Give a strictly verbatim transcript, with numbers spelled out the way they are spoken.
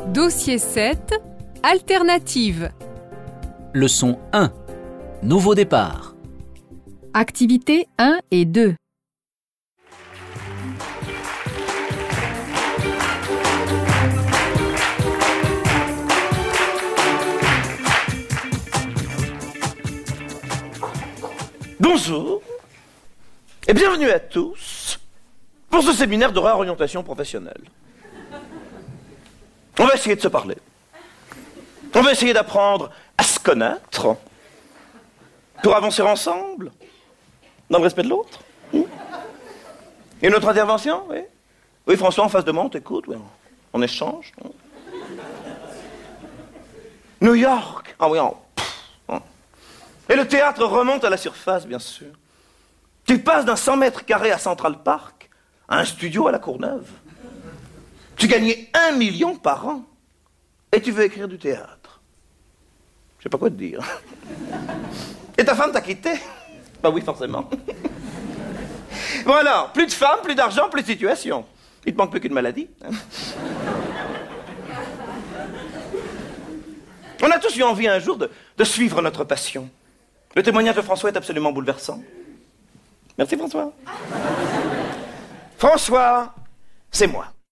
Dossier sept, Alternative. Leçon un. Nouveau départ. Activités un et deux. Bonjour et bienvenue à tous pour ce séminaire de réorientation professionnelle. On va essayer de se parler. On va essayer d'apprendre à se connaître pour avancer ensemble dans le respect de l'autre. Et notre intervention, oui. Oui, François, en face de moi, on t'écoute, oui. On échange. New York. Ah oui, on... Et le théâtre remonte à la surface, bien sûr. Tu passes d'un cent mètres carrés à Central Park à un studio à la Courneuve. Tu gagnais un million par an. Et tu veux écrire du théâtre. Je sais pas quoi te dire. Et ta femme t'a quitté? Bah oui, forcément. Voilà, plus de femmes, plus d'argent, plus de situation. Il te manque plus qu'une maladie. Hein. On a tous eu envie un jour de, de suivre notre passion. Le témoignage de François est absolument bouleversant. Merci François. François, c'est moi.